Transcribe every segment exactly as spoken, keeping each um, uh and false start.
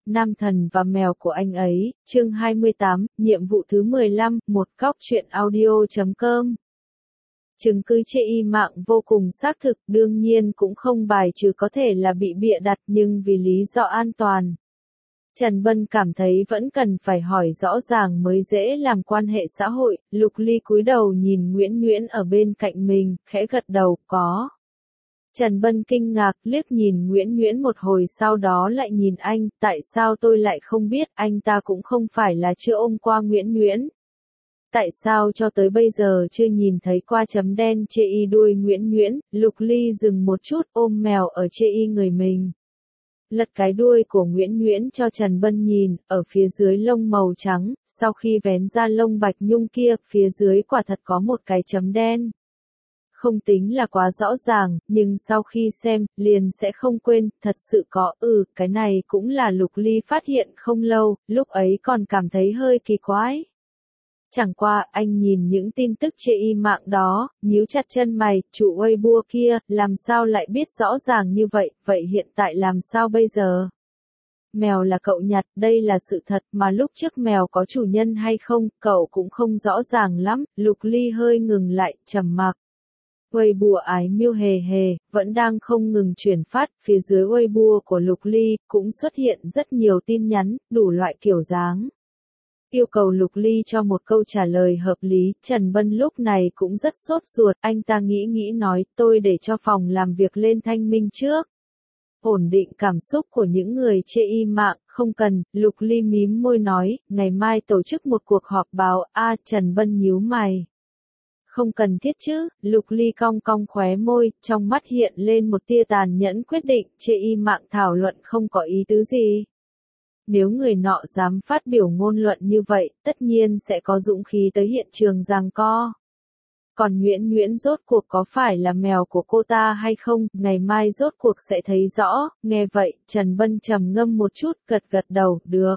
Nam thần và mèo của anh ấy, chương hai mươi tám, nhiệm vụ thứ mười lăm, một góc truyện audio chấm com. Chứng cứ chê y mạng vô cùng xác thực, đương nhiên cũng không bài trừ có thể là bị bịa đặt, nhưng vì lý do an toàn. Trần Bân cảm thấy vẫn cần phải hỏi rõ ràng mới dễ làm quan hệ xã hội. Lục Ly cúi đầu nhìn Nguyễn Nguyễn ở bên cạnh mình, khẽ gật đầu, có. Trần Bân kinh ngạc, liếc nhìn Nguyễn Nguyễn một hồi, sau đó lại nhìn anh, tại sao tôi lại không biết, anh ta cũng không phải là chưa ôm qua Nguyễn Nguyễn. Tại sao cho tới bây giờ chưa nhìn thấy qua chấm đen chê y đuôi Nguyễn Nguyễn. Lục Ly dừng một chút, ôm mèo ở chê y người mình. Lật cái đuôi của Nguyễn Nguyễn cho Trần Bân nhìn, ở phía dưới lông màu trắng, sau khi vén ra lông bạch nhung kia, phía dưới quả thật có một cái chấm đen. Không tính là quá rõ ràng, nhưng sau khi xem, liền sẽ không quên, thật sự có, ừ, cái này cũng là Lục Ly phát hiện không lâu, lúc ấy còn cảm thấy hơi kỳ quái. Chẳng qua, anh nhìn những tin tức chê y mạng đó, nhíu chặt chân mày, chủ Weibo kia, làm sao lại biết rõ ràng như vậy, vậy hiện tại làm sao bây giờ? Mèo là cậu nhặt, đây là sự thật, mà lúc trước mèo có chủ nhân hay không, cậu cũng không rõ ràng lắm. Lục Ly hơi ngừng lại, trầm mặc. Weibo ái miêu hề hề, vẫn đang không ngừng chuyển phát, phía dưới Weibo của Lục Ly, cũng xuất hiện rất nhiều tin nhắn, đủ loại kiểu dáng. Yêu cầu Lục Ly cho một câu trả lời hợp lý. Trần Bân lúc này cũng rất sốt ruột, anh ta nghĩ nghĩ nói, tôi để cho phòng làm việc lên thanh minh trước. Ổn định cảm xúc của những người chê y mạng, không cần. Lục Ly mím môi nói, ngày mai tổ chức một cuộc họp báo. A, Trần Bân nhíu mày. Không cần thiết chứ. Lục Ly cong cong khóe môi, trong mắt hiện lên một tia tàn nhẫn, quyết định chê y mạng thảo luận không có ý tứ gì. Nếu người nọ dám phát biểu ngôn luận như vậy, tất nhiên sẽ có dũng khí tới hiện trường giằng co. Còn Nguyễn Nguyễn rốt cuộc có phải là mèo của cô ta hay không, ngày mai rốt cuộc sẽ thấy rõ. Nghe vậy, Trần Bân trầm ngâm một chút, gật gật đầu, được.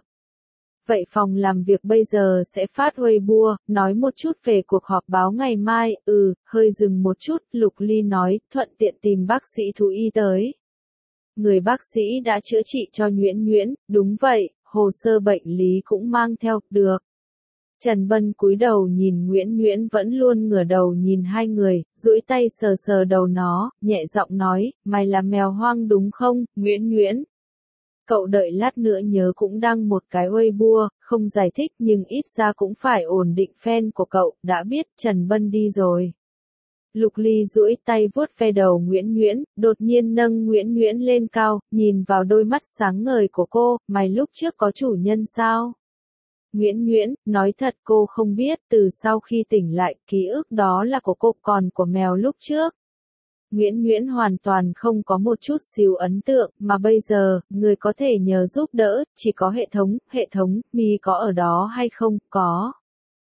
Vậy phòng làm việc bây giờ sẽ phát Weibo, nói một chút về cuộc họp báo ngày mai. Ừ, hơi dừng một chút, Lục Ly nói, thuận tiện tìm bác sĩ thú y tới. Người bác sĩ đã chữa trị cho Nguyễn Nguyễn, đúng vậy, hồ sơ bệnh lý cũng mang theo, được. Trần Bân cúi đầu nhìn Nguyễn Nguyễn vẫn luôn ngửa đầu nhìn hai người, duỗi tay sờ sờ đầu nó, nhẹ giọng nói, mày là mèo hoang đúng không, Nguyễn Nguyễn? Cậu đợi lát nữa nhớ cũng đăng một cái Weibo, không giải thích nhưng ít ra cũng phải ổn định fan của cậu, đã biết. Trần Bân đi rồi. Lục Ly duỗi tay vuốt ve đầu Nguyễn Nguyễn, đột nhiên nâng Nguyễn Nguyễn lên cao, nhìn vào đôi mắt sáng ngời của cô, mày lúc trước có chủ nhân sao? Nguyễn Nguyễn, nói thật cô không biết, từ sau khi tỉnh lại, ký ức đó là của cô, còn của mèo lúc trước. Nguyễn Nguyễn hoàn toàn không có một chút xíu ấn tượng, mà bây giờ, người có thể nhờ giúp đỡ, chỉ có hệ thống, hệ thống, mi có ở đó hay không, có.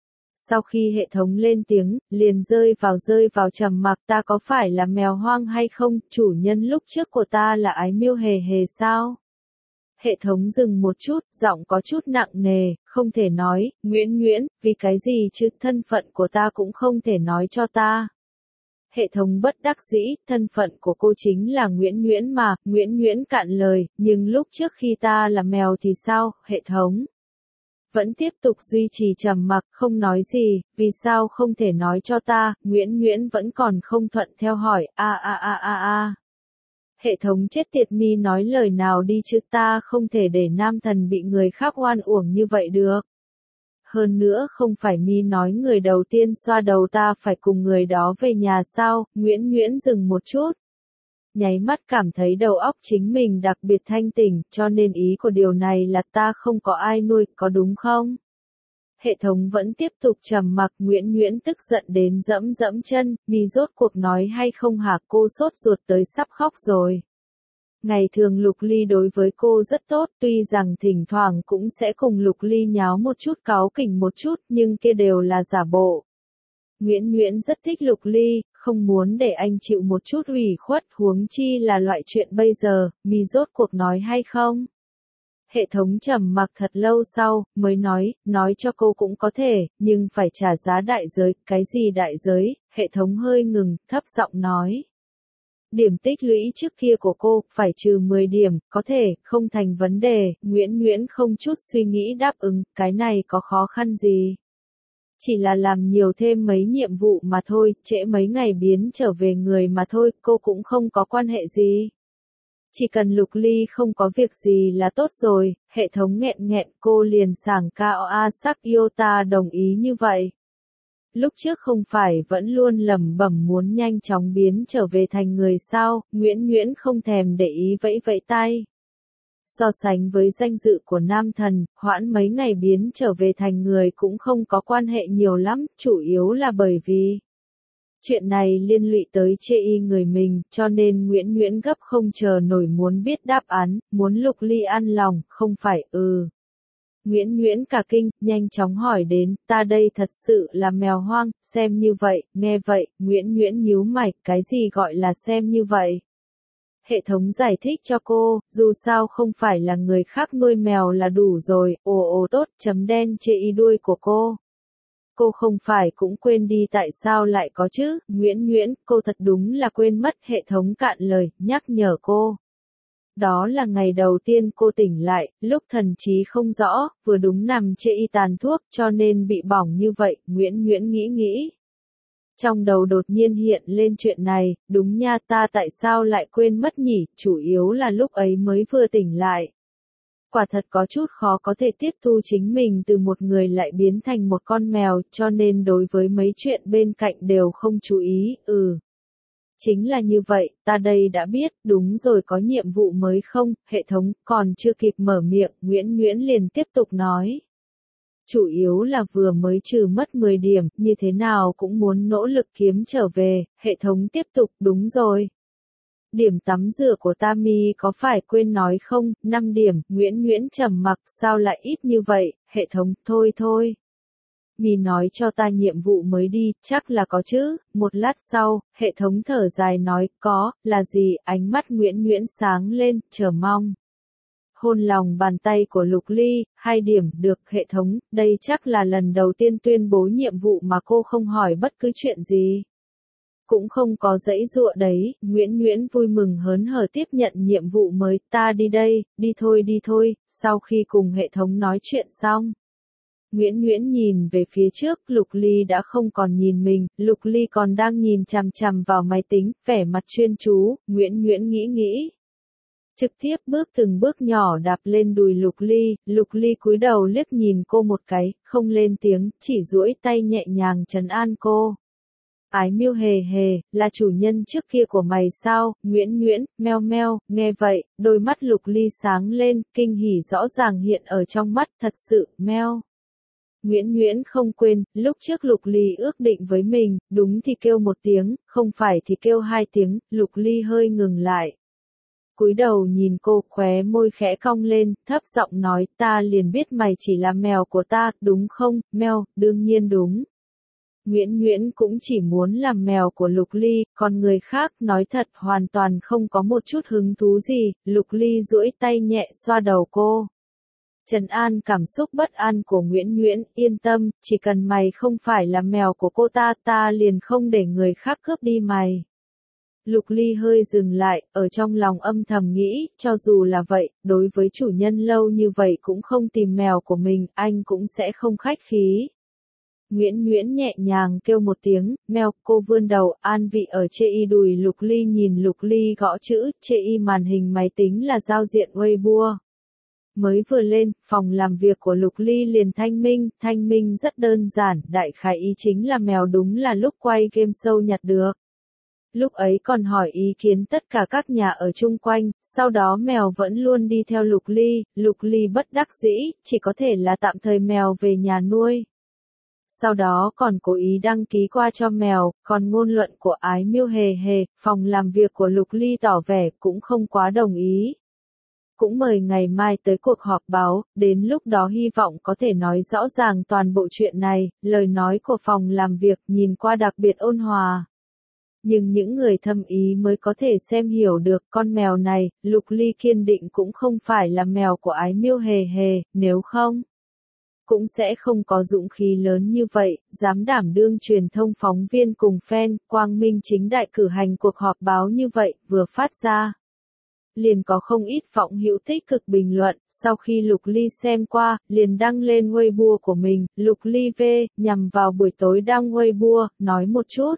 Sau khi hệ thống lên tiếng, liền rơi vào rơi vào trầm mặc, ta có phải là mèo hoang hay không, chủ nhân lúc trước của ta là ái miêu hề hề sao? Hệ thống dừng một chút, giọng có chút nặng nề, không thể nói, Nguyễn Nguyễn, vì cái gì chứ, thân phận của ta cũng không thể nói cho ta. Hệ thống bất đắc dĩ, thân phận của cô chính là Nguyễn Nguyễn mà. Nguyễn Nguyễn cạn lời, nhưng lúc trước khi ta là mèo thì sao, hệ thống? Vẫn tiếp tục duy trì trầm mặc, không nói gì, vì sao không thể nói cho ta. Nguyễn Nguyễn vẫn còn không thuận theo hỏi, a a a a a. Hệ thống chết tiệt, mi nói lời nào đi chứ, ta không thể để nam thần bị người khác oan uổng như vậy được. Hơn nữa không phải mi nói người đầu tiên xoa đầu ta phải cùng người đó về nhà sao? Nguyễn Nguyễn dừng một chút. Nháy mắt cảm thấy đầu óc chính mình đặc biệt thanh tỉnh, cho nên ý của điều này là ta không có ai nuôi, có đúng không? Hệ thống vẫn tiếp tục trầm mặc. Nguyễn Nguyễn tức giận đến dẫm dẫm chân, mi rốt cuộc nói hay không hả, cô sốt ruột tới sắp khóc rồi. Ngày thường Lục Ly đối với cô rất tốt, tuy rằng thỉnh thoảng cũng sẽ cùng Lục Ly nháo một chút, cáu kỉnh một chút, nhưng kia đều là giả bộ. Nguyễn Nguyễn rất thích Lục Ly, không muốn để anh chịu một chút ủy khuất, huống chi là loại chuyện bây giờ, mi rốt cuộc nói hay không? Hệ thống trầm mặc thật lâu sau, mới nói, nói cho cô cũng có thể, nhưng phải trả giá đại giới. Cái gì đại giới? Hệ thống hơi ngừng, thấp giọng nói. Điểm tích lũy trước kia của cô, phải trừ mười điểm, có thể, không thành vấn đề, Nguyễn Nguyễn không chút suy nghĩ đáp ứng, cái này có khó khăn gì. Chỉ là làm nhiều thêm mấy nhiệm vụ mà thôi, trễ mấy ngày biến trở về người mà thôi, cô cũng không có quan hệ gì. Chỉ cần Lục Ly không có việc gì là tốt rồi, hệ thống nghẹn nghẹn cô liền sảng cao a sắc Yota đồng ý như vậy. Lúc trước không phải vẫn luôn lẩm bẩm muốn nhanh chóng biến trở về thành người sao, Nguyễn Nguyễn không thèm để ý vẫy vẫy tay. So sánh với danh dự của nam thần, hoãn mấy ngày biến trở về thành người cũng không có quan hệ nhiều lắm, chủ yếu là bởi vì chuyện này liên lụy tới chê y người mình, cho nên Nguyễn Nguyễn gấp không chờ nổi muốn biết đáp án, muốn Lục Ly an lòng, không phải ừ. Nguyễn Nguyễn cả kinh, nhanh chóng hỏi đến, ta đây thật sự là mèo hoang, xem như vậy, nghe vậy, Nguyễn Nguyễn nhíu mày, cái gì gọi là xem như vậy? Hệ thống giải thích cho cô, dù sao không phải là người khác nuôi mèo là đủ rồi, ồ ồ tốt, chấm đen chê y đuôi của cô. Cô không phải cũng quên đi tại sao lại có chứ, Nguyễn Nguyễn, cô thật đúng là quên mất, hệ thống cạn lời, nhắc nhở cô. Đó là ngày đầu tiên cô tỉnh lại, lúc thần trí không rõ, vừa đúng nằm chê y tàn thuốc cho nên bị bỏng như vậy, Nguyễn Nguyễn nghĩ nghĩ. Trong đầu đột nhiên hiện lên chuyện này, đúng nha ta tại sao lại quên mất nhỉ, chủ yếu là lúc ấy mới vừa tỉnh lại. Quả thật có chút khó có thể tiếp thu chính mình từ một người lại biến thành một con mèo, cho nên đối với mấy chuyện bên cạnh đều không chú ý, ừ. Chính là như vậy, ta đây đã biết, đúng rồi có nhiệm vụ mới không, hệ thống, còn chưa kịp mở miệng, Nguyễn Nguyễn liền tiếp tục nói. Chủ yếu là vừa mới trừ mất mười điểm, như thế nào cũng muốn nỗ lực kiếm trở về, hệ thống tiếp tục, đúng rồi. Điểm tắm rửa của Tami có phải quên nói không, năm điểm, Nguyễn Nguyễn trầm mặc, sao lại ít như vậy, hệ thống, thôi thôi. Mì nói cho ta nhiệm vụ mới đi, chắc là có chứ, một lát sau, hệ thống thở dài nói, có, là gì, ánh mắt Nguyễn Nguyễn sáng lên, chờ mong. Hôn lòng bàn tay của Lục Ly, hai điểm, được, hệ thống, đây chắc là lần đầu tiên tuyên bố nhiệm vụ mà cô không hỏi bất cứ chuyện gì. Cũng không có dãy dụa đấy, Nguyễn Nguyễn vui mừng hớn hở tiếp nhận nhiệm vụ mới, ta đi đây, đi thôi đi thôi, sau khi cùng hệ thống nói chuyện xong. Nguyễn Nguyễn nhìn về phía trước, Lục Ly đã không còn nhìn mình, Lục Ly còn đang nhìn chằm chằm vào máy tính, vẻ mặt chuyên chú, Nguyễn Nguyễn nghĩ nghĩ. Trực tiếp bước từng bước nhỏ đạp lên đùi Lục Ly, Lục Ly cúi đầu liếc nhìn cô một cái, không lên tiếng, chỉ duỗi tay nhẹ nhàng trấn an cô. Ái Miêu hề hề, là chủ nhân trước kia của mày sao, Nguyễn Nguyễn, meo meo, nghe vậy, đôi mắt Lục Ly sáng lên, kinh hỉ rõ ràng hiện ở trong mắt, thật sự, meo. Nguyễn Nguyễn không quên, lúc trước Lục Ly ước định với mình, đúng thì kêu một tiếng, không phải thì kêu hai tiếng, Lục Ly hơi ngừng lại. Cúi đầu nhìn cô, khóe môi khẽ cong lên, thấp giọng nói, ta liền biết mày chỉ là mèo của ta, đúng không, meo, đương nhiên đúng. Nguyễn Nguyễn cũng chỉ muốn làm mèo của Lục Ly, còn người khác, nói thật, hoàn toàn không có một chút hứng thú gì, Lục Ly duỗi tay nhẹ xoa đầu cô. Trấn an cảm xúc bất an của Nguyễn Nguyễn, yên tâm, chỉ cần mày không phải là mèo của cô ta, ta liền không để người khác cướp đi mày. Lục Ly hơi dừng lại, ở trong lòng âm thầm nghĩ, cho dù là vậy, đối với chủ nhân lâu như vậy cũng không tìm mèo của mình, anh cũng sẽ không khách khí. Nguyễn Nguyễn nhẹ nhàng kêu một tiếng, mèo, cô vươn đầu, an vị ở chê y đùi Lục Ly nhìn Lục Ly gõ chữ, chê y màn hình máy tính là giao diện Weibo. Mới vừa lên, phòng làm việc của Lục Ly liền thanh minh, thanh minh rất đơn giản, đại khái ý chính là mèo đúng là lúc quay game show nhặt được. Lúc ấy còn hỏi ý kiến tất cả các nhà ở chung quanh, sau đó mèo vẫn luôn đi theo Lục Ly, Lục Ly bất đắc dĩ, chỉ có thể là tạm thời mèo về nhà nuôi. Sau đó còn cố ý đăng ký qua cho mèo, còn ngôn luận của Ái Miêu hề hề, phòng làm việc của Lục Ly tỏ vẻ cũng không quá đồng ý. Cũng mời ngày mai tới cuộc họp báo, đến lúc đó hy vọng có thể nói rõ ràng toàn bộ chuyện này, lời nói của phòng làm việc nhìn qua đặc biệt ôn hòa. Nhưng những người thâm ý mới có thể xem hiểu được con mèo này, Lục Ly kiên định cũng không phải là mèo của Ái Miêu hề hề, nếu không. cũng sẽ không có dũng khí lớn như vậy, dám đảm đương truyền thông phóng viên cùng fan, quang minh chính đại cử hành cuộc họp báo như vậy, vừa phát ra. Liền có không ít phóng hữu tích cực bình luận, sau khi Lục Ly xem qua, liền đăng lên Weibo của mình, Lục Ly V, nhằm vào buổi tối đăng Weibo, nói một chút.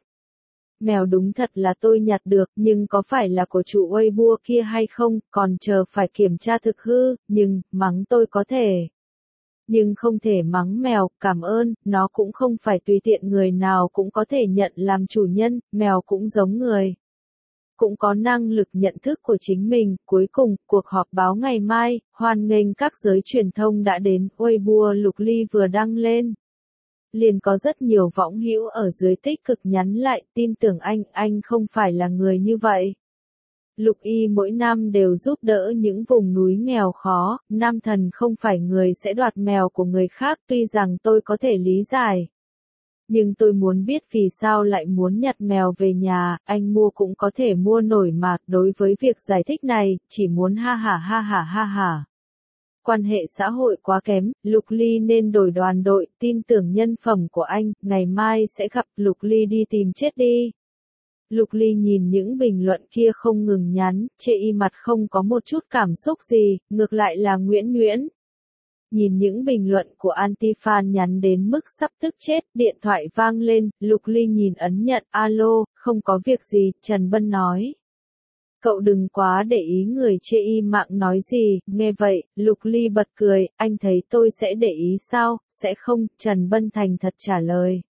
Mèo đúng thật là tôi nhặt được, nhưng có phải là của chủ Weibo kia hay không, còn chờ phải kiểm tra thực hư, nhưng, mắng tôi có thể. Nhưng không thể mắng mèo, cảm ơn, nó cũng không phải tùy tiện người nào cũng có thể nhận làm chủ nhân, mèo cũng giống người. Cũng có năng lực nhận thức của chính mình. Cuối cùng, cuộc họp báo ngày mai, hoan nghênh các giới truyền thông đã đến, Weibo Lục Ly vừa đăng lên. Liền có rất nhiều võng hữu ở dưới tích cực nhắn lại, tin tưởng anh, anh không phải là người như vậy. Lục Y mỗi năm đều giúp đỡ những vùng núi nghèo khó, nam thần không phải người sẽ đoạt mèo của người khác, tuy rằng tôi có thể lý giải. Nhưng tôi muốn biết vì sao lại muốn nhặt mèo về nhà, anh mua cũng có thể mua nổi mà, đối với việc giải thích này, chỉ muốn ha hả ha hả ha hả. Quan hệ xã hội quá kém, Lục Ly nên đổi đoàn đội, tin tưởng nhân phẩm của anh, ngày mai sẽ gặp Lục Ly đi tìm chết đi. Lục Ly nhìn những bình luận kia không ngừng nhắn, chê y mặt không có một chút cảm xúc gì, ngược lại là Nguyễn Nguyễn. Nhìn những bình luận của anti-fan nhắn đến mức sắp tức chết, điện thoại vang lên, Lục Ly nhìn ấn nhận, alo, không có việc gì, Trần Bân nói. Cậu đừng quá để ý người chê y mạng nói gì, nghe vậy, Lục Ly bật cười, anh thấy tôi sẽ để ý sao, sẽ không, Trần Bân thành thật trả lời.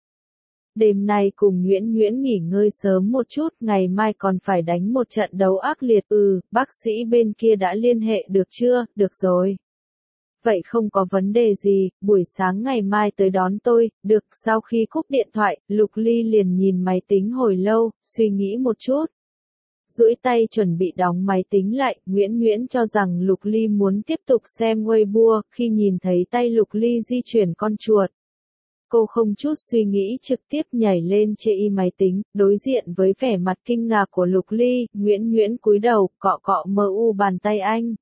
Đêm nay cùng Nguyễn Nguyễn nghỉ ngơi sớm một chút, ngày mai còn phải đánh một trận đấu ác liệt, ừ, bác sĩ bên kia đã liên hệ được chưa, được rồi. Vậy không có vấn đề gì, buổi sáng ngày mai tới đón tôi, được, sau khi cúp điện thoại, Lục Ly liền nhìn máy tính hồi lâu, suy nghĩ một chút. Duỗi tay chuẩn bị đóng máy tính lại, Nguyễn Nguyễn cho rằng Lục Ly muốn tiếp tục xem Weibo, khi nhìn thấy tay Lục Ly di chuyển con chuột. Cô không chút suy nghĩ trực tiếp nhảy lên chê y máy tính, đối diện với vẻ mặt kinh ngạc của Lục Ly, Nguyễn Nguyễn cúi đầu, cọ cọ mờ u bàn tay anh.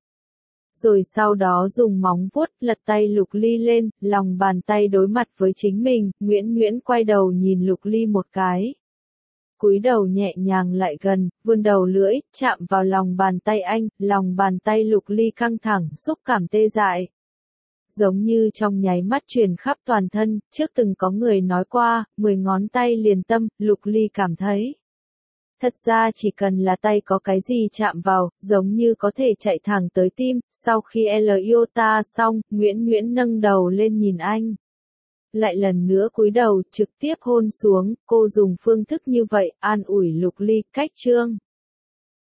Rồi sau đó dùng móng vuốt lật tay Lục Ly lên, lòng bàn tay đối mặt với chính mình, Nguyễn Nguyễn quay đầu nhìn Lục Ly một cái. Cúi đầu nhẹ nhàng lại gần, vươn đầu lưỡi, chạm vào lòng bàn tay anh, lòng bàn tay Lục Ly căng thẳng, xúc cảm tê dại. Giống như trong nháy mắt truyền khắp toàn thân, trước từng có người nói qua, mười ngón tay liền tâm, Lục Ly cảm thấy. Thật ra chỉ cần là tay có cái gì chạm vào, giống như có thể chạy thẳng tới tim, sau khi L iota xong, Nguyễn Nguyễn nâng đầu lên nhìn anh. Lại lần nữa cúi đầu, trực tiếp hôn xuống, cô dùng phương thức như vậy, an ủi Lục Ly, cách chương.